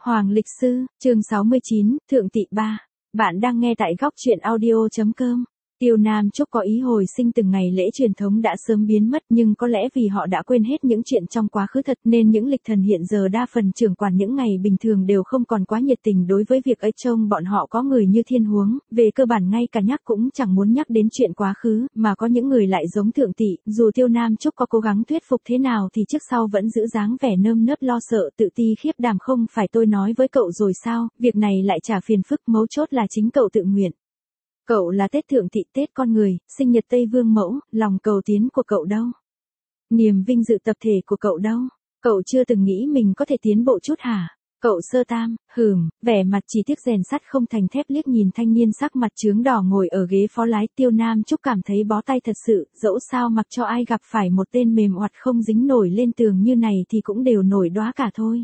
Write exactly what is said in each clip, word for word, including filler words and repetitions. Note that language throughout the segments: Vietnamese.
Hoàng lịch sư, chương sáu mươi chín, Thượng Tị ba. Bạn đang nghe tại góc truyện audio chấm com. Tiêu Nam Trúc có ý hồi sinh từng ngày lễ truyền thống đã sớm biến mất, nhưng có lẽ vì họ đã quên hết những chuyện trong quá khứ thật nên những lịch thần hiện giờ đa phần trưởng quản những ngày bình thường đều không còn quá nhiệt tình đối với việc ấy. Trông bọn họ có người như thiên huống, về cơ bản ngay cả nhắc cũng chẳng muốn nhắc đến chuyện quá khứ, mà có những người lại giống Thượng Tị, dù Tiêu Nam Trúc có cố gắng thuyết phục thế nào thì trước sau vẫn giữ dáng vẻ nơm nớp lo sợ tự ti khiếp đảm. Không phải tôi nói với cậu rồi sao, việc này lại chả phiền phức, mấu chốt là chính cậu tự nguyện. Cậu là Tết Thượng Tị, Tết con người, sinh nhật Tây Vương mẫu, lòng cầu tiến của cậu đâu? Niềm vinh dự tập thể của cậu đâu? Cậu chưa từng nghĩ mình có thể tiến bộ chút hả? Cậu Sơ Tam, hừm, vẻ mặt chỉ tiếc rèn sắt không thành thép liếc nhìn thanh niên sắc mặt chướng đỏ ngồi ở ghế phó lái. Tiêu Nam Trúc cảm thấy bó tay thật sự, dẫu sao mặc cho ai gặp phải một tên mềm oặt không dính nổi lên tường như này thì cũng đều nổi đóa cả thôi.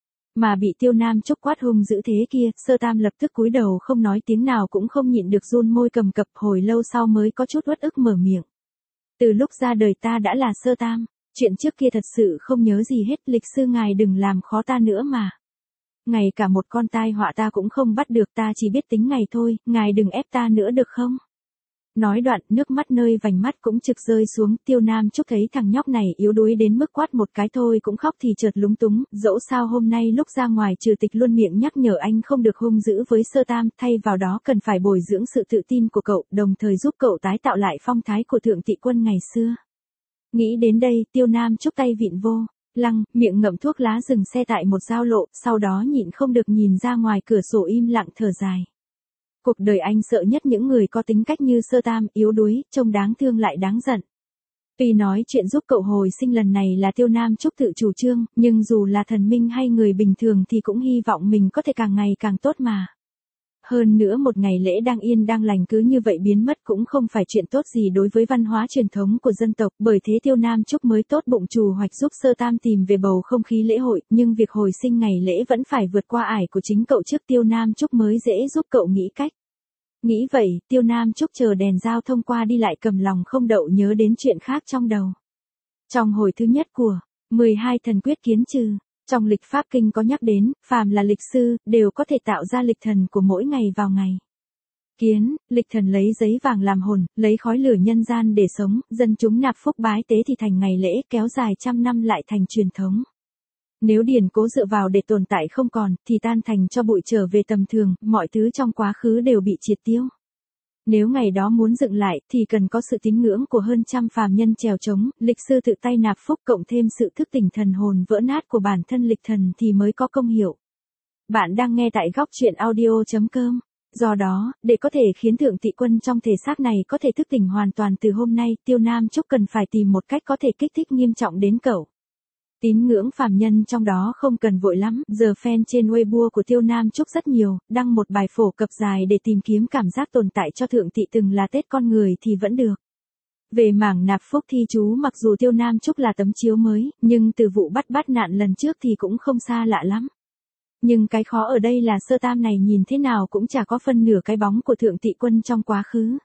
Mà bị Tiêu Nam Trúc quát hung dữ thế kia, Sơ Tam lập tức cúi đầu không nói tiếng nào, cũng không nhịn được run môi cầm cập, hồi lâu sau mới có chút uất ức mở miệng. Từ lúc ra đời ta đã là Sơ Tam, chuyện trước kia thật sự không nhớ gì hết, lịch sư ngài đừng làm khó ta nữa mà. Ngay cả một con tai họa ta cũng không bắt được, ta chỉ biết tính ngày thôi, ngài đừng ép ta nữa được không? Nói đoạn, nước mắt nơi vành mắt cũng trực rơi xuống. Tiêu Nam Trúc thấy thằng nhóc này yếu đuối đến mức quát một cái thôi cũng khóc thì chợt lúng túng, dẫu sao hôm nay lúc ra ngoài Trừ Tịch luôn miệng nhắc nhở anh không được hung dữ với Sơ Tam, thay vào đó cần phải bồi dưỡng sự tự tin của cậu, đồng thời giúp cậu tái tạo lại phong thái của Thượng Tị quân ngày xưa. Nghĩ đến đây, Tiêu Nam Trúc tay vịn vô lăng, miệng ngậm thuốc lá dừng xe tại một giao lộ, sau đó nhịn không được nhìn ra ngoài cửa sổ im lặng thở dài. Cuộc đời anh sợ nhất những người có tính cách như Sơ Tam, yếu đuối, trông đáng thương lại đáng giận. Tuy nói chuyện giúp cậu hồi sinh lần này là Tiêu Nam Trúc tự chủ trương, nhưng dù là thần minh hay người bình thường thì cũng hy vọng mình có thể càng ngày càng tốt mà. Hơn nữa một ngày lễ đang yên đang lành cứ như vậy biến mất cũng không phải chuyện tốt gì đối với văn hóa truyền thống của dân tộc, bởi thế Tiêu Nam Trúc mới tốt bụng trù hoạch giúp Sơ Tam tìm về bầu không khí lễ hội, nhưng việc hồi sinh ngày lễ vẫn phải vượt qua ải của chính cậu trước. Tiêu Nam Trúc mới dễ giúp cậu nghĩ cách. Nghĩ vậy, Tiêu Nam Trúc chờ đèn giao thông qua đi lại cầm lòng không đậu nhớ đến chuyện khác trong đầu. Trong hồi thứ nhất của mười hai thần quyết kiến trừ, trong lịch Pháp Kinh có nhắc đến, phàm là lịch sư, đều có thể tạo ra lịch thần của mỗi ngày vào ngày kiến. Lịch thần lấy giấy vàng làm hồn, lấy khói lửa nhân gian để sống, dân chúng nạp phúc bái tế thì thành ngày lễ, kéo dài trăm năm lại thành truyền thống. Nếu điển cố dựa vào để tồn tại không còn, thì tan thành cho bụi trở về tầm thường, mọi thứ trong quá khứ đều bị triệt tiêu. Nếu ngày đó muốn dựng lại, thì cần có sự tín ngưỡng của hơn trăm phàm nhân trèo trống, lịch sư tự tay nạp phúc cộng thêm sự thức tỉnh thần hồn vỡ nát của bản thân lịch thần thì mới có công hiệu. Bạn đang nghe tại góc truyện audio chấm com. Do đó, để có thể khiến Thượng Tị quân trong thể xác này có thể thức tỉnh hoàn toàn từ hôm nay, Tiêu Nam Trúc cần phải tìm một cách có thể kích thích nghiêm trọng đến cậu. Tín ngưỡng phàm nhân trong đó không cần vội lắm, giờ fan trên Weibo của Tiêu Nam Trúc rất nhiều, đăng một bài phổ cập dài để tìm kiếm cảm giác tồn tại cho Thượng Tị từng là Tết con người thì vẫn được. Về mảng nạp phúc thi chú, mặc dù Tiêu Nam Trúc là tấm chiếu mới, nhưng từ vụ bắt bắt nạn lần trước thì cũng không xa lạ lắm. Nhưng cái khó ở đây là Sơ Tam này nhìn thế nào cũng chả có phân nửa cái bóng của Thượng Tị quân trong quá khứ.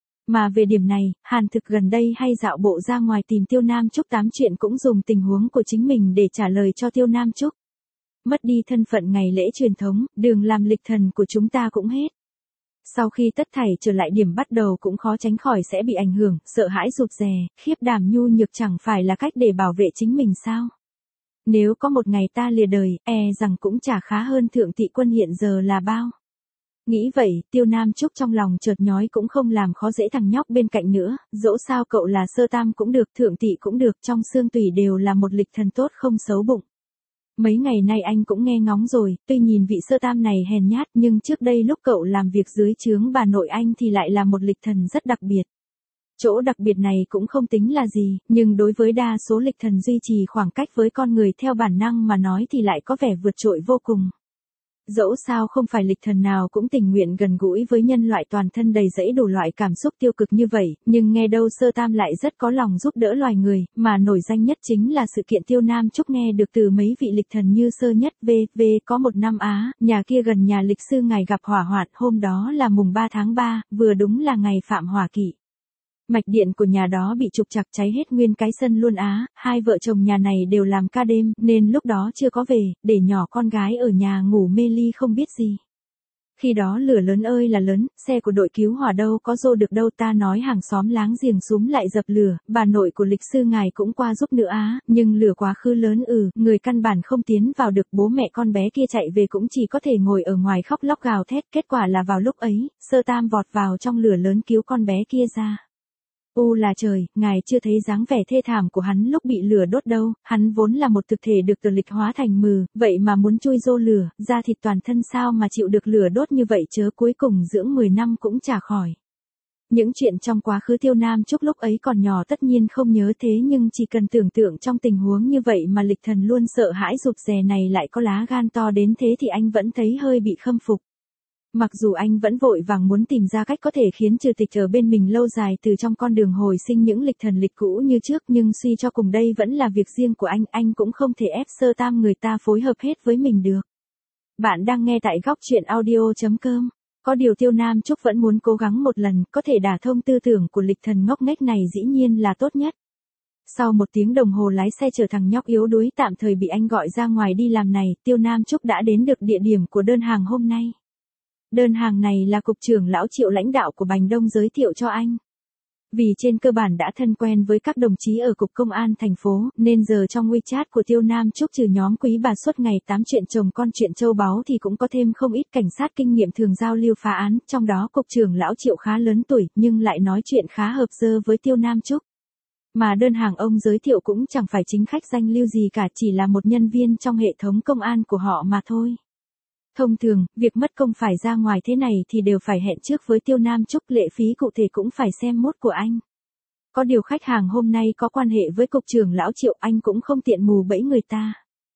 Mà về điểm này, Hàn Thực gần đây hay dạo bộ ra ngoài tìm Tiêu Nam Trúc tám chuyện cũng dùng tình huống của chính mình để trả lời cho Tiêu Nam Trúc. Mất đi thân phận ngày lễ truyền thống, đường làm lịch thần của chúng ta cũng hết. Sau khi tất thảy trở lại điểm bắt đầu cũng khó tránh khỏi sẽ bị ảnh hưởng, sợ hãi rụt rè, khiếp đảm nhu nhược chẳng phải là cách để bảo vệ chính mình sao? Nếu có một ngày ta lìa đời, e rằng cũng chả khá hơn Thượng Tị quân hiện giờ là bao. Nghĩ vậy, Tiêu Nam Trúc trong lòng chợt nhói cũng không làm khó dễ thằng nhóc bên cạnh nữa, dẫu sao cậu là Sơ Tam cũng được, Thượng Tị cũng được, trong xương tủy đều là một lịch thần tốt không xấu bụng. Mấy ngày nay anh cũng nghe ngóng rồi, tuy nhìn vị Sơ Tam này hèn nhát nhưng trước đây lúc cậu làm việc dưới trướng bà nội anh thì lại là một lịch thần rất đặc biệt. Chỗ đặc biệt này cũng không tính là gì, nhưng đối với đa số lịch thần duy trì khoảng cách với con người theo bản năng mà nói thì lại có vẻ vượt trội vô cùng. Dẫu sao không phải lịch thần nào cũng tình nguyện gần gũi với nhân loại toàn thân đầy rẫy đủ loại cảm xúc tiêu cực như vậy, nhưng nghe đâu Sơ Tam lại rất có lòng giúp đỡ loài người, mà nổi danh nhất chính là sự kiện Tiêu Nam Trúc nghe được từ mấy vị lịch thần như Sơ Nhất V V có một năm Á, nhà kia gần nhà lịch sư ngài gặp hỏa hoạn, hôm đó là mùng ba tháng ba, vừa đúng là ngày phạm hỏa kỵ. Mạch điện của nhà đó bị trục trặc cháy hết nguyên cái sân luôn á, hai vợ chồng nhà này đều làm ca đêm, nên lúc đó chưa có về, để nhỏ con gái ở nhà ngủ mê ly không biết gì. Khi đó lửa lớn ơi là lớn, xe của đội cứu hỏa đâu có dô được đâu, ta nói hàng xóm láng giềng xúm lại dập lửa, bà nội của lịch sư ngài cũng qua giúp nữa á, nhưng lửa quá khứ lớn ừ, người căn bản không tiến vào được, bố mẹ con bé kia chạy về cũng chỉ có thể ngồi ở ngoài khóc lóc gào thét, kết quả là vào lúc ấy, Sơ Tam vọt vào trong lửa lớn cứu con bé kia ra. U là trời, ngài chưa thấy dáng vẻ thê thảm của hắn lúc bị lửa đốt đâu, hắn vốn là một thực thể được từ lịch hóa thành mừ, vậy mà muốn chui rô lửa, da thịt toàn thân sao mà chịu được lửa đốt như vậy chớ, cuối cùng dưỡng mười năm cũng chả khỏi. Những chuyện trong quá khứ Tiêu Nam Trúc lúc ấy còn nhỏ tất nhiên không nhớ, thế nhưng chỉ cần tưởng tượng trong tình huống như vậy mà lịch thần luôn sợ hãi rụt rè này lại có lá gan to đến thế thì anh vẫn thấy hơi bị khâm phục. Mặc dù anh vẫn vội vàng muốn tìm ra cách có thể khiến trừ tịch ở bên mình lâu dài từ trong con đường hồi sinh những lịch thần lịch cũ như trước, nhưng suy cho cùng đây vẫn là việc riêng của anh, anh cũng không thể ép Sơ Tam người ta phối hợp hết với mình được. Bạn đang nghe tại góc truyện audio chấm com. Có điều Tiêu Nam Trúc vẫn muốn cố gắng một lần, có thể đả thông tư tưởng của lịch thần ngốc nghếch này dĩ nhiên là tốt nhất. Sau một tiếng đồng hồ lái xe chở thằng nhóc yếu đuối tạm thời bị anh gọi ra ngoài đi làm này, Tiêu Nam Trúc đã đến được địa điểm của đơn hàng hôm nay. Đơn hàng này là cục trưởng lão Triệu lãnh đạo của Bành Đông giới thiệu cho anh. Vì trên cơ bản đã thân quen với các đồng chí ở cục công an thành phố, nên giờ trong WeChat của Tiêu Nam Trúc trừ nhóm quý bà suốt ngày tám chuyện chồng con chuyện châu báu thì cũng có thêm không ít cảnh sát kinh nghiệm thường giao lưu phá án, trong đó cục trưởng lão Triệu khá lớn tuổi nhưng lại nói chuyện khá hợp dơ với Tiêu Nam Trúc. Mà đơn hàng ông giới thiệu cũng chẳng phải chính khách danh lưu gì cả, chỉ là một nhân viên trong hệ thống công an của họ mà thôi. Thông thường, việc mất công phải ra ngoài thế này thì đều phải hẹn trước với Tiêu Nam Trúc, lệ phí cụ thể cũng phải xem mốt của anh. Có điều khách hàng hôm nay có quan hệ với cục trưởng lão Triệu, anh cũng không tiện mù bẫy người ta.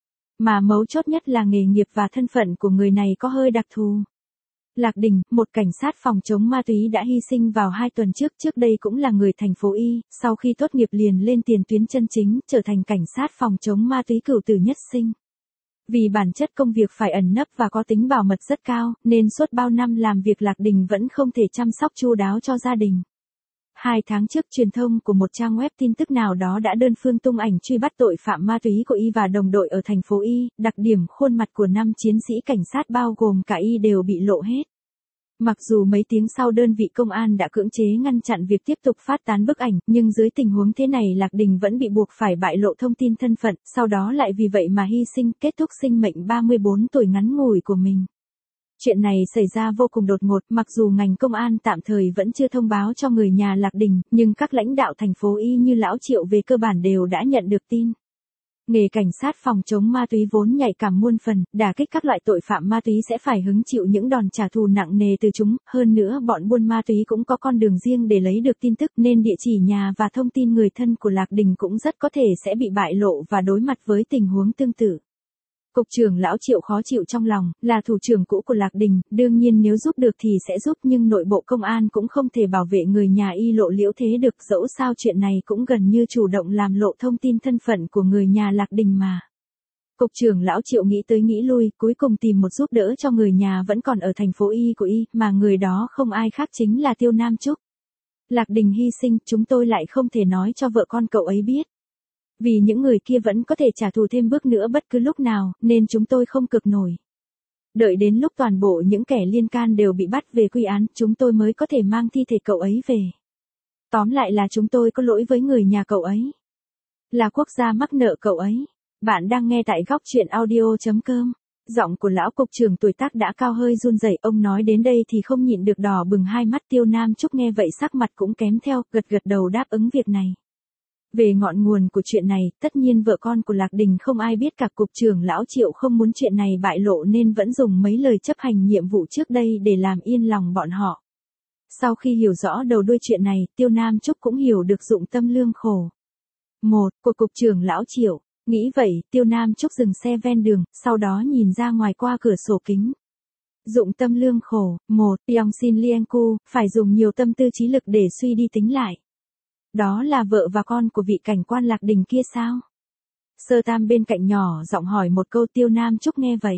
Mà mấu chốt nhất là nghề nghiệp và thân phận của người này có hơi đặc thù. Lạc Đình, một cảnh sát phòng chống ma túy đã hy sinh vào hai tuần trước, trước đây cũng là người thành phố Y, sau khi tốt nghiệp liền lên tiền tuyến chân chính, trở thành cảnh sát phòng chống ma túy cửu tử nhất sinh. Vì bản chất công việc phải ẩn nấp và có tính bảo mật rất cao, nên suốt bao năm làm việc Lạc Đình vẫn không thể chăm sóc chu đáo cho gia đình. Hai tháng trước, truyền thông của một trang web tin tức nào đó đã đơn phương tung ảnh truy bắt tội phạm ma túy của Y và đồng đội ở thành phố Y, đặc điểm khuôn mặt của năm chiến sĩ cảnh sát bao gồm cả Y đều bị lộ hết. Mặc dù mấy tiếng sau đơn vị công an đã cưỡng chế ngăn chặn việc tiếp tục phát tán bức ảnh, nhưng dưới tình huống thế này Lạc Đình vẫn bị buộc phải bại lộ thông tin thân phận, sau đó lại vì vậy mà hy sinh, kết thúc sinh mệnh ba mươi bốn tuổi ngắn ngủi của mình. Chuyện này xảy ra vô cùng đột ngột, mặc dù ngành công an tạm thời vẫn chưa thông báo cho người nhà Lạc Đình, nhưng các lãnh đạo thành phố Y như lão Triệu về cơ bản đều đã nhận được tin. Nghề cảnh sát phòng chống ma túy vốn nhạy cảm muôn phần, đả kích các loại tội phạm ma túy sẽ phải hứng chịu những đòn trả thù nặng nề từ chúng, hơn nữa bọn buôn ma túy cũng có con đường riêng để lấy được tin tức nên địa chỉ nhà và thông tin người thân của Lạc Đình cũng rất có thể sẽ bị bại lộ và đối mặt với tình huống tương tự. Cục trưởng lão Triệu khó chịu trong lòng, là thủ trưởng cũ của Lạc Đình, đương nhiên nếu giúp được thì sẽ giúp, nhưng nội bộ công an cũng không thể bảo vệ người nhà Y lộ liễu thế được, dẫu sao chuyện này cũng gần như chủ động làm lộ thông tin thân phận của người nhà Lạc Đình mà. Cục trưởng lão Triệu nghĩ tới nghĩ lui, cuối cùng tìm một giúp đỡ cho người nhà vẫn còn ở thành phố Y của Y, mà người đó không ai khác chính là Tiêu Nam Trúc. Lạc Đình hy sinh, chúng tôi lại không thể nói cho vợ con cậu ấy biết. Vì những người kia vẫn có thể trả thù thêm bước nữa bất cứ lúc nào, nên chúng tôi không cực nổi. Đợi đến lúc toàn bộ những kẻ liên can đều bị bắt về quy án, chúng tôi mới có thể mang thi thể cậu ấy về. Tóm lại là chúng tôi có lỗi với người nhà cậu ấy. Là quốc gia mắc nợ cậu ấy. Bạn đang nghe tại góc truyện audio chấm com. Giọng của lão cục trưởng tuổi tác đã cao hơi run rẩy, ông nói đến đây thì không nhịn được đỏ bừng hai mắt. Tiêu Nam Trúc nghe vậy sắc mặt cũng kém theo, gật gật đầu đáp ứng việc này. Về ngọn nguồn của chuyện này, tất nhiên vợ con của Lạc Đình không ai biết cả, cục trưởng lão Triệu không muốn chuyện này bại lộ nên vẫn dùng mấy lời chấp hành nhiệm vụ trước đây để làm yên lòng bọn họ. Sau khi hiểu rõ đầu đuôi chuyện này, Tiêu Nam Trúc cũng hiểu được dụng tâm lương khổ. Một, của cục trưởng lão Triệu. Nghĩ vậy, Tiêu Nam Trúc dừng xe ven đường, sau đó nhìn ra ngoài qua cửa sổ kính. Dụng tâm lương khổ. Một, Yongsin Lienku, phải dùng nhiều tâm tư trí lực để suy đi tính lại. Đó là vợ và con của vị cảnh quan Lạc Đình kia sao? Sơ Tam bên cạnh nhỏ giọng hỏi một câu. Tiêu Nam Trúc nghe vậy.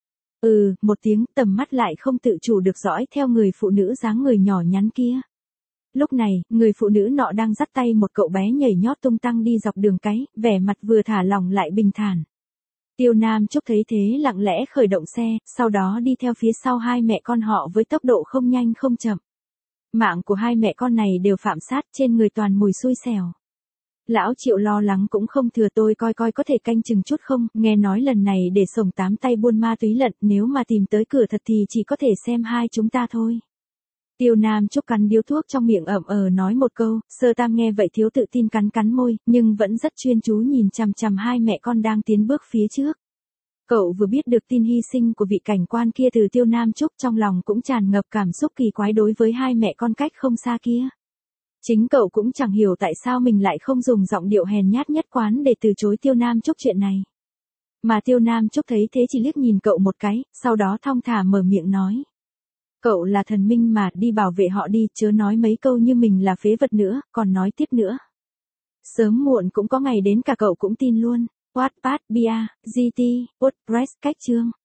Ừ, một tiếng, tầm mắt lại không tự chủ được dõi theo người phụ nữ dáng người nhỏ nhắn kia. Lúc này, người phụ nữ nọ đang dắt tay một cậu bé nhảy nhót tung tăng đi dọc đường cái, vẻ mặt vừa thả lỏng lại bình thản. Tiêu Nam Chúc thấy thế lặng lẽ khởi động xe, sau đó đi theo phía sau hai mẹ con họ với tốc độ không nhanh không chậm. Mạng của hai mẹ con này đều phạm sát, trên người toàn mùi xui xẻo. Lão Triệu lo lắng cũng không thừa, tôi coi coi có thể canh chừng chút không, nghe nói lần này để sổng tám tay buôn ma túy lận, nếu mà tìm tới cửa thật thì chỉ có thể xem hai chúng ta thôi. Tiêu Nam Chúc cắn điếu thuốc trong miệng ậm ờ nói một câu, Sơ Tam nghe vậy thiếu tự tin cắn cắn môi, nhưng vẫn rất chuyên chú nhìn chằm chằm hai mẹ con đang tiến bước phía trước. Cậu vừa biết được tin hy sinh của vị cảnh quan kia từ Tiêu Nam Chúc, trong lòng cũng tràn ngập cảm xúc kỳ quái đối với hai mẹ con cách không xa kia. Chính cậu cũng chẳng hiểu tại sao mình lại không dùng giọng điệu hèn nhát nhất quán để từ chối Tiêu Nam Chúc chuyện này. Mà Tiêu Nam Chúc thấy thế chỉ liếc nhìn cậu một cái, sau đó thong thả mở miệng nói. Cậu là thần minh mà, đi bảo vệ họ đi, chớ nói mấy câu như mình là phế vật nữa, còn nói tiếp nữa. Sớm muộn cũng có ngày đến cả cậu cũng tin luôn. Wattpad, Bia, giê tê, WordPress, cách chương.